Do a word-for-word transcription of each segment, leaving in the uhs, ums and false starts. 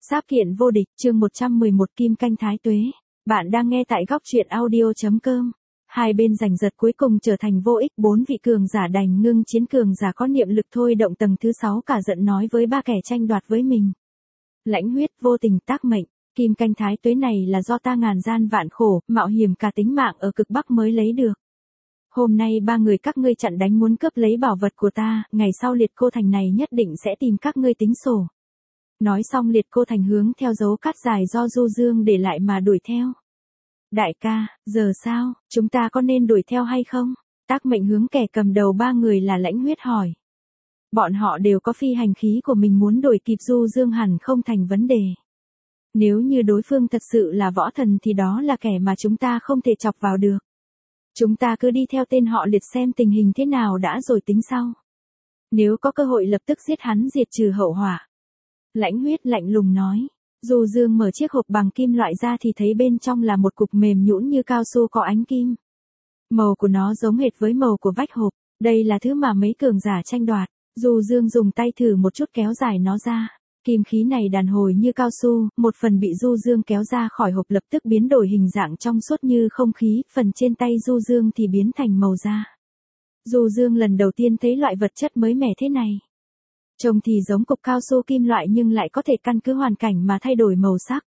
Sáp kiện vô địch, chương một trăm mười một Kim Canh Thái Tuế. Bạn đang nghe tại góc truyện audio.com. Hai bên giành giật cuối cùng trở thành vô ích, bốn vị cường giả đành ngưng chiến, cường giả có niệm lực thôi động tầng thứ sáu cả giận nói với ba kẻ tranh đoạt với mình. Lãnh huyết vô tình tác mệnh, Kim Canh Thái Tuế này là do ta ngàn gian vạn khổ, mạo hiểm cả tính mạng ở cực Bắc mới lấy được. Hôm nay ba người các ngươi chặn đánh muốn cướp lấy bảo vật của ta, ngày sau Liệt Cô Thành này nhất định sẽ tìm các ngươi tính sổ. Nói xong Liệt Cô Thành hướng theo dấu cát dài do Du Dương để lại mà đuổi theo. Đại ca, giờ sao, chúng ta có nên đuổi theo hay không? Tác mệnh hướng kẻ cầm đầu ba người là Lãnh huyết hỏi. Bọn họ đều có phi hành khí của mình, muốn đuổi kịp Du Dương hẳn không thành vấn đề. Nếu như đối phương thật sự là võ thần thì đó là kẻ mà chúng ta không thể chọc vào được. Chúng ta cứ đi theo tên họ Liệt xem tình hình thế nào đã rồi tính sau. Nếu có cơ hội lập tức giết hắn diệt trừ hậu họa. Lãnh huyết lạnh lùng nói. Du Dương mở chiếc hộp bằng kim loại ra thì thấy bên trong là một cục mềm nhũn như cao su có ánh kim. Màu của nó giống hệt với màu của vách hộp. Đây là thứ mà mấy cường giả tranh đoạt. Du Dương dùng tay thử một chút kéo dài nó ra. Kim khí này đàn hồi như cao su, một phần bị Du Dương kéo ra khỏi hộp lập tức biến đổi hình dạng trong suốt như không khí, phần trên tay Du Dương thì biến thành màu da. Du Dương lần đầu tiên thấy loại vật chất mới mẻ thế này. Trông thì giống cục cao su kim loại nhưng lại có thể căn cứ hoàn cảnh mà thay đổi màu sắc.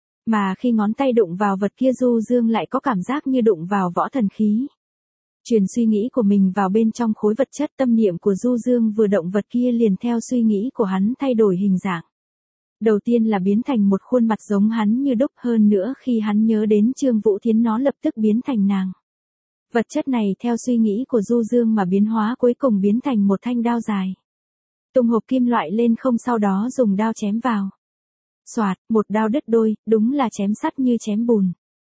Mà khi ngón tay đụng vào vật kia Du Dương lại có cảm giác như đụng vào võ thần khí. Truyền suy nghĩ của mình vào bên trong khối vật chất, tâm niệm của Du Dương vừa động vật kia liền theo suy nghĩ của hắn thay đổi hình dạng. Đầu tiên là biến thành một khuôn mặt giống hắn như đúc, hơn nữa khi hắn nhớ đến Trương Vũ Thiến nó lập tức biến thành nàng. Vật chất này theo suy nghĩ của Du Dương mà biến hóa cuối cùng biến thành một thanh đao dài. Tung hộp kim loại lên không, sau đó dùng đao chém vào. Soạt, một đao đứt đôi, đúng là chém sắt như chém bùn.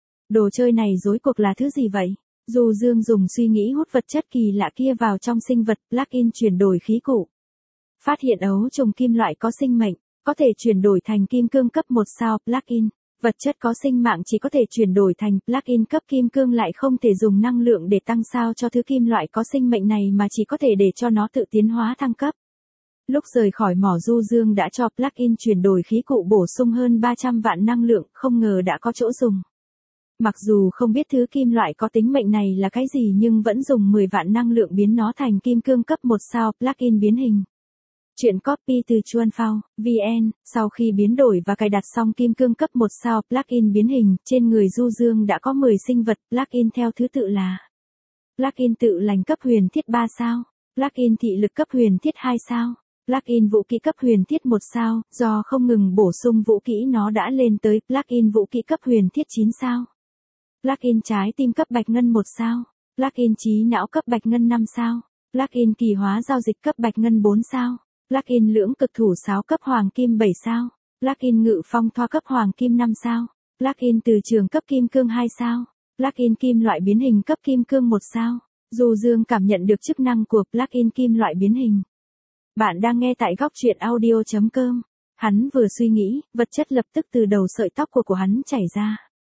Đồ chơi này rối cuộc là thứ gì vậy? Du Dương dùng suy nghĩ hút vật chất kỳ lạ kia vào trong sinh vật plug-in chuyển đổi khí cụ. Phát hiện ấu trùng kim loại có sinh mệnh, có thể chuyển đổi thành kim cương cấp một sao plug-in. Vật chất có sinh mạng chỉ có thể chuyển đổi thành plug-in cấp kim cương, lại không thể dùng năng lượng để tăng sao cho thứ kim loại có sinh mệnh này mà chỉ có thể để cho nó tự tiến hóa thăng cấp. Lúc rời khỏi mỏ Du Dương đã cho plug-in chuyển đổi khí cụ bổ sung hơn ba trăm vạn năng lượng, không ngờ đã có chỗ dùng. Mặc dù không biết thứ kim loại có tính mệnh này là cái gì nhưng vẫn dùng mười vạn năng lượng biến nó thành kim cương cấp một sao plug-in biến hình. Chuyện copy từ Chuan Phao, vê en, sau khi biến đổi và cài đặt xong kim cương cấp một sao plug-in biến hình, trên người Du Dương đã có mười sinh vật plug-in theo thứ tự là plug-in tự lành cấp huyền thiết ba sao, plug-in thị lực cấp huyền thiết hai sao, plug-in vũ kỹ cấp huyền thiết một sao, do không ngừng bổ sung vũ kỹ nó đã lên tới plug-in vũ kỹ cấp huyền thiết chín sao. Plug-in trái tim cấp bạch ngân một sao, plug-in trí não cấp bạch ngân năm sao, plug-in kỳ hóa giao dịch cấp bạch ngân bốn sao, plug-in lưỡng cực thủ sáo cấp hoàng kim bảy sao, plug-in ngự phong thoa cấp hoàng kim năm sao, plug-in từ trường cấp kim cương hai sao, plug-in kim loại biến hình cấp kim cương một sao. Du Dương cảm nhận được chức năng của plug-in kim loại biến hình. Bạn đang nghe tại góc truyện audio.com. Hắn vừa suy nghĩ, vật chất lập tức từ đầu sợi tóc của của hắn chảy ra.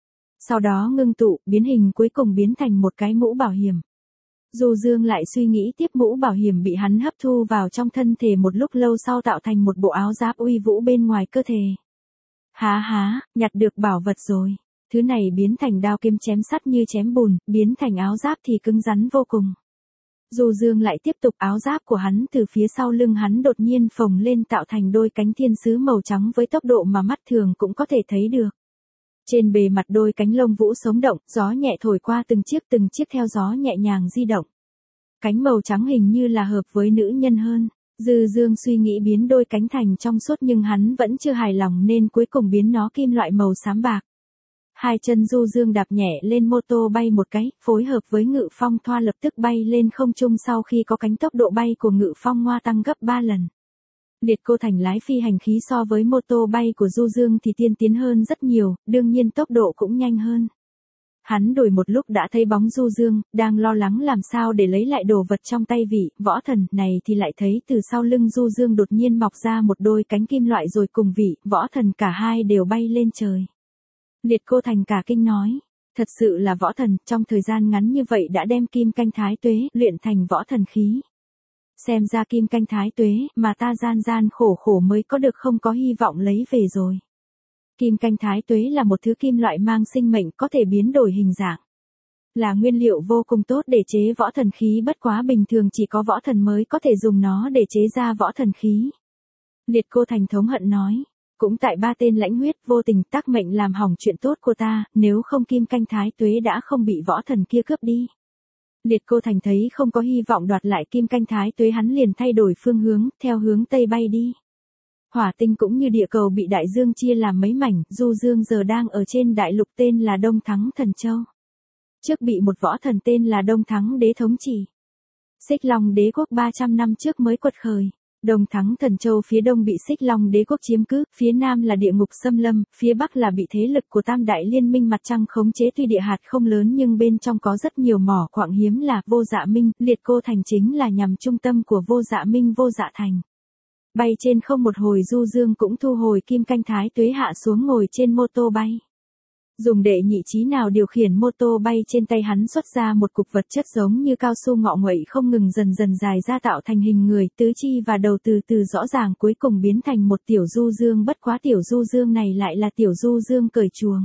Sau đó ngưng tụ, biến hình cuối cùng biến thành một cái mũ bảo hiểm. Du Dương lại suy nghĩ tiếp, mũ bảo hiểm bị hắn hấp thu vào trong thân thể một lúc lâu sau tạo thành một bộ áo giáp uy vũ bên ngoài cơ thể. Há há, nhặt được bảo vật rồi. Thứ này biến thành đao kiếm chém sắt như chém bùn, biến thành áo giáp thì cứng rắn vô cùng. Du Dương lại tiếp tục, áo giáp của hắn từ phía sau lưng hắn đột nhiên phồng lên tạo thành đôi cánh thiên sứ màu trắng với tốc độ mà mắt thường cũng có thể thấy được. Trên bề mặt đôi cánh lông vũ sống động, gió nhẹ thổi qua từng chiếc từng chiếc theo gió nhẹ nhàng di động. Cánh màu trắng hình như là hợp với nữ nhân hơn. Dư Dương suy nghĩ biến đôi cánh thành trong suốt nhưng hắn vẫn chưa hài lòng nên cuối cùng biến nó kim loại màu xám bạc. Hai chân Du Dương đạp nhẹ lên mô tô bay một cái, phối hợp với ngự phong thoa lập tức bay lên không trung, sau khi có cánh tốc độ bay của ngự phong hoa tăng gấp ba lần. Liệt Cô Thành lái phi hành khí so với mô tô bay của Du Dương thì tiên tiến hơn rất nhiều, đương nhiên tốc độ cũng nhanh hơn. Hắn đổi một lúc đã thấy bóng Du Dương, đang lo lắng làm sao để lấy lại đồ vật trong tay vị võ thần này thì lại thấy từ sau lưng Du Dương đột nhiên mọc ra một đôi cánh kim loại rồi cùng vị võ thần cả hai đều bay lên trời. Liệt Cô Thành cả kinh nói, thật sự là võ thần, trong thời gian ngắn như vậy đã đem Kim Canh Thái Tuế luyện thành võ thần khí. Xem ra Kim Canh Thái Tuế mà ta gian gian khổ khổ mới có được không có hy vọng lấy về rồi. Kim canh thái tuế là một thứ kim loại mang sinh mệnh có thể biến đổi hình dạng. Là nguyên liệu vô cùng tốt để chế võ thần khí, bất quá bình thường chỉ có võ thần mới có thể dùng nó để chế ra võ thần khí. Liệt Cô Thành thống hận nói. Cũng tại ba tên lãnh huyết vô tình tác mệnh làm hỏng chuyện tốt của ta, nếu không kim canh thái tuế đã không bị võ thần kia cướp đi. Liệt Cô Thành thấy không có hy vọng đoạt lại kim canh thái tuế, hắn liền thay đổi phương hướng, theo hướng tây bay đi. Hỏa tinh cũng như địa cầu bị đại dương chia làm mấy mảnh, du dương giờ đang ở trên đại lục tên là Đông Thắng Thần Châu. Trước bị một võ thần tên là Đông Thắng Đế thống trị. Xích Long Đế quốc ba trăm năm trước mới quật khởi. Đông Thắng Thần Châu phía đông bị Xích Long Đế quốc chiếm cứ, phía nam là địa ngục xâm lâm, phía bắc là bị thế lực của Tam Đại Liên minh mặt trăng khống chế, tuy địa hạt không lớn nhưng bên trong có rất nhiều mỏ quạng hiếm là Vô Dạ Minh, Liệt Cô Thành chính là nhằm trung tâm của Vô Dạ Minh Vô Dạ Thành. Bay trên không một hồi, Du Dương cũng thu hồi kim canh thái tuế hạ xuống ngồi trên mô tô bay. Dùng đệ nhị trí nào điều khiển mô tô bay, trên tay hắn xuất ra một cục vật chất giống như cao su ngọ nguậy không ngừng dần dần dài ra tạo thành hình người, tứ chi và đầu từ từ rõ ràng cuối cùng biến thành một tiểu Du Dương, bất quá tiểu Du Dương này lại là tiểu Du Dương cởi chuồng.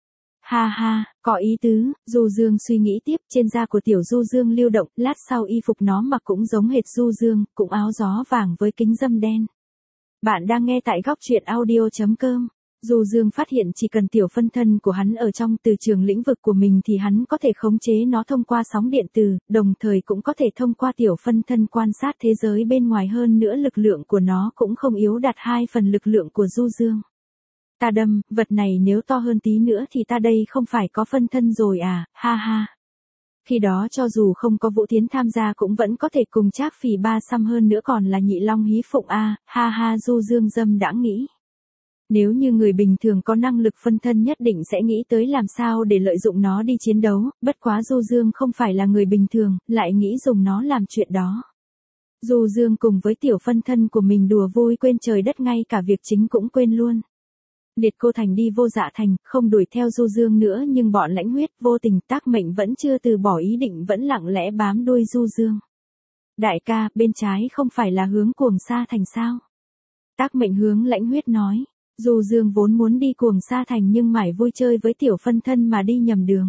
Ha ha, có ý tứ, Du Dương suy nghĩ tiếp, trên da của tiểu Du Dương lưu động, lát sau y phục nó mặc cũng giống hệt Du Dương, cũng áo gió vàng với kính râm đen. Bạn đang nghe tại góc truyện audio chấm com. Du Dương phát hiện chỉ cần tiểu phân thân của hắn ở trong từ trường lĩnh vực của mình thì hắn có thể khống chế nó thông qua sóng điện từ, đồng thời cũng có thể thông qua tiểu phân thân quan sát thế giới bên ngoài, hơn nữa lực lượng của nó cũng không yếu đạt hai phần lực lượng của Du Dương. Ta đâm, vật này nếu to hơn tí nữa thì ta đây không phải có phân thân rồi à, ha ha. Khi đó cho dù không có Vũ Tiến tham gia cũng vẫn có thể cùng Trác Phì ba xăm, hơn nữa còn là Nhị Long Hí Phụng a, ha ha. Du Dương dâm đãng nghĩ. Nếu như người bình thường có năng lực phân thân nhất định sẽ nghĩ tới làm sao để lợi dụng nó đi chiến đấu, bất quá Du Dương không phải là người bình thường, lại nghĩ dùng nó làm chuyện đó. Du Dương cùng với tiểu phân thân của mình đùa vui quên trời đất, ngay cả việc chính cũng quên luôn. Liệt Cô Thành đi Vô Dạ Thành, không đuổi theo Du Dương nữa, nhưng bọn lãnh huyết vô tình tác mệnh vẫn chưa từ bỏ ý định, vẫn lặng lẽ bám đuôi Du Dương. Đại ca, bên trái không phải là hướng Cuồng Sa Thành sao? Tác mệnh hướng lãnh huyết nói. Du Dương vốn muốn đi Cuồng Sa Thành nhưng mải vui chơi với tiểu phân thân mà đi nhầm đường.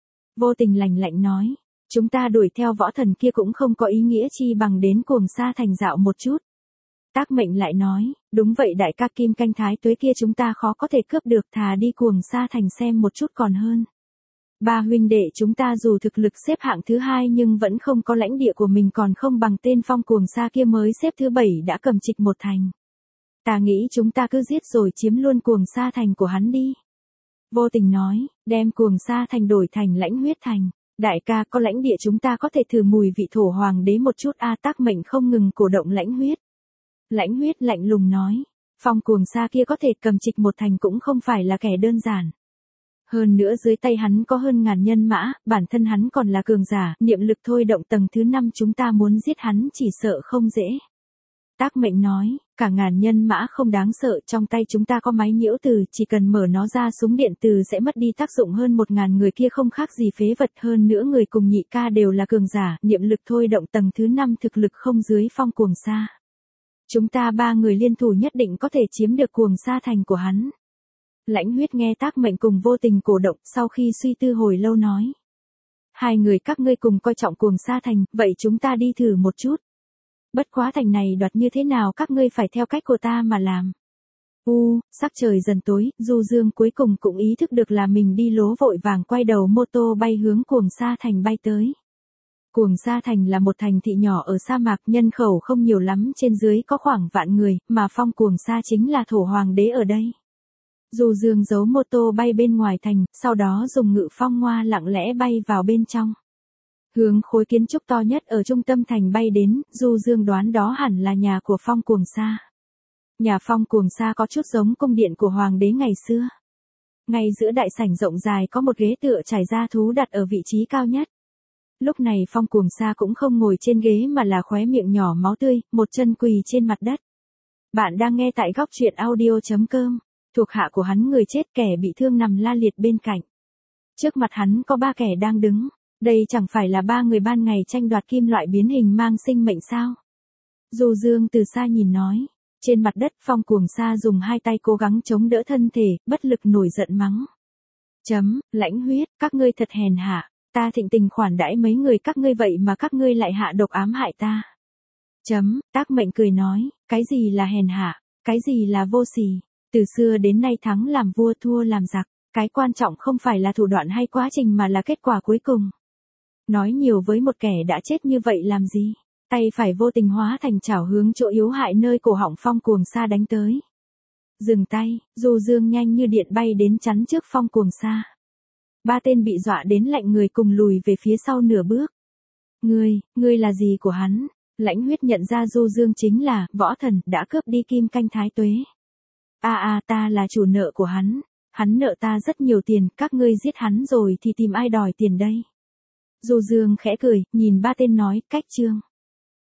Vô tình lạnh lạnh nói, chúng ta đuổi theo võ thần kia cũng không có ý nghĩa chi bằng đến Cuồng Sa Thành dạo một chút. Tác mệnh lại nói, đúng vậy đại ca, kim canh thái tuế kia chúng ta khó có thể cướp được, thà đi Cuồng Sa Thành xem một chút còn hơn. Ba huynh đệ chúng ta dù thực lực xếp hạng thứ hai nhưng vẫn không có lãnh địa của mình, còn không bằng tên Phong Cuồng Sa kia mới xếp thứ bảy đã cầm trịch một thành. Ta nghĩ chúng ta cứ giết rồi chiếm luôn Cuồng Sa Thành của hắn đi. Vô tình nói, đem Cuồng Sa Thành đổi thành lãnh huyết thành. Đại ca, có lãnh địa chúng ta có thể thử mùi vị thổ hoàng đế một chút a. Tác mệnh không ngừng cổ động lãnh huyết. Lãnh huyết lạnh lùng nói, Phong Cuồng Sa kia có thể cầm trịch một thành cũng không phải là kẻ đơn giản. Hơn nữa dưới tay hắn có hơn ngàn nhân mã, bản thân hắn còn là cường giả, niệm lực thôi động tầng thứ năm, chúng ta muốn giết hắn chỉ sợ không dễ. Tác mệnh nói, cả ngàn nhân mã không đáng sợ, trong tay chúng ta có máy nhiễu từ, chỉ cần mở nó ra súng điện từ sẽ mất đi tác dụng, hơn một ngàn người kia không khác gì phế vật, hơn nữa người cùng nhị ca đều là cường giả, niệm lực thôi động tầng thứ năm, thực lực không dưới Phong Cuồng Sa. Chúng ta ba người liên thủ nhất định có thể chiếm được Cuồng Sa Thành của hắn. Lãnh huyết nghe tác mệnh cùng vô tình cổ động, sau khi suy tư hồi lâu nói. Hai người các ngươi cùng coi trọng Cuồng Sa Thành, vậy chúng ta đi thử một chút. Bất quá thành này đoạt như thế nào các ngươi phải theo cách của ta mà làm. U, sắc trời dần tối, Du Dương cuối cùng cũng ý thức được là mình đi lố, vội vàng quay đầu mô tô bay hướng Cuồng Sa Thành bay tới. Cuồng Sa Thành là một thành thị nhỏ ở sa mạc, nhân khẩu không nhiều lắm, trên dưới có khoảng vạn người, mà Phong Cuồng Sa chính là thổ hoàng đế ở đây. Du Dương giấu mô tô bay bên ngoài thành, sau đó dùng ngự phong ngoa lặng lẽ bay vào bên trong. Hướng khối kiến trúc to nhất ở trung tâm thành bay đến, Du Dương đoán đó hẳn là nhà của Phong Cuồng Sa. Nhà Phong Cuồng Sa có chút giống cung điện của hoàng đế ngày xưa. Ngay giữa đại sảnh rộng dài có một ghế tựa trải da thú đặt ở vị trí cao nhất. Lúc này Phong Cuồng Sa cũng không ngồi trên ghế mà là khóe miệng nhỏ máu tươi, một chân quỳ trên mặt đất. Bạn đang nghe tại góc truyện audio chấm com. Thuộc hạ của hắn người chết kẻ bị thương nằm la liệt bên cạnh. Trước mặt hắn có ba kẻ đang đứng. Đây chẳng phải là ba người ban ngày tranh đoạt kim loại biến hình mang sinh mệnh sao? Du Dương từ xa nhìn nói. Trên mặt đất Phong Cuồng Sa dùng hai tay cố gắng chống đỡ thân thể, bất lực nổi giận mắng. Chấm, Lãnh Huyết, các ngươi thật hèn hạ, ta thịnh tình khoản đãi mấy người các ngươi vậy mà các ngươi lại hạ độc ám hại ta. Chấm, Tác Mệnh cười nói, cái gì là hèn hạ, cái gì là vô sỉ, từ xưa đến nay thắng làm vua thua làm giặc, cái quan trọng không phải là thủ đoạn hay quá trình mà là kết quả cuối cùng. Nói nhiều với một kẻ đã chết như vậy làm gì, tay phải vô tình hóa thành chảo hướng chỗ yếu hại nơi cổ họng Phong Cuồng Sa đánh tới. Dừng tay, Du Dương nhanh như điện bay đến chắn trước Phong Cuồng Sa. Ba tên bị dọa đến lạnh người cùng lùi về phía sau nửa bước. Ngươi, ngươi là gì của hắn? Lãnh Huyết nhận ra Du Dương chính là võ thần đã cướp đi kim canh thái tuế. A a ta là chủ nợ của hắn, hắn nợ ta rất nhiều tiền, các ngươi giết hắn rồi thì tìm ai đòi tiền đây? Du Dương khẽ cười, nhìn ba tên nói, cách trương.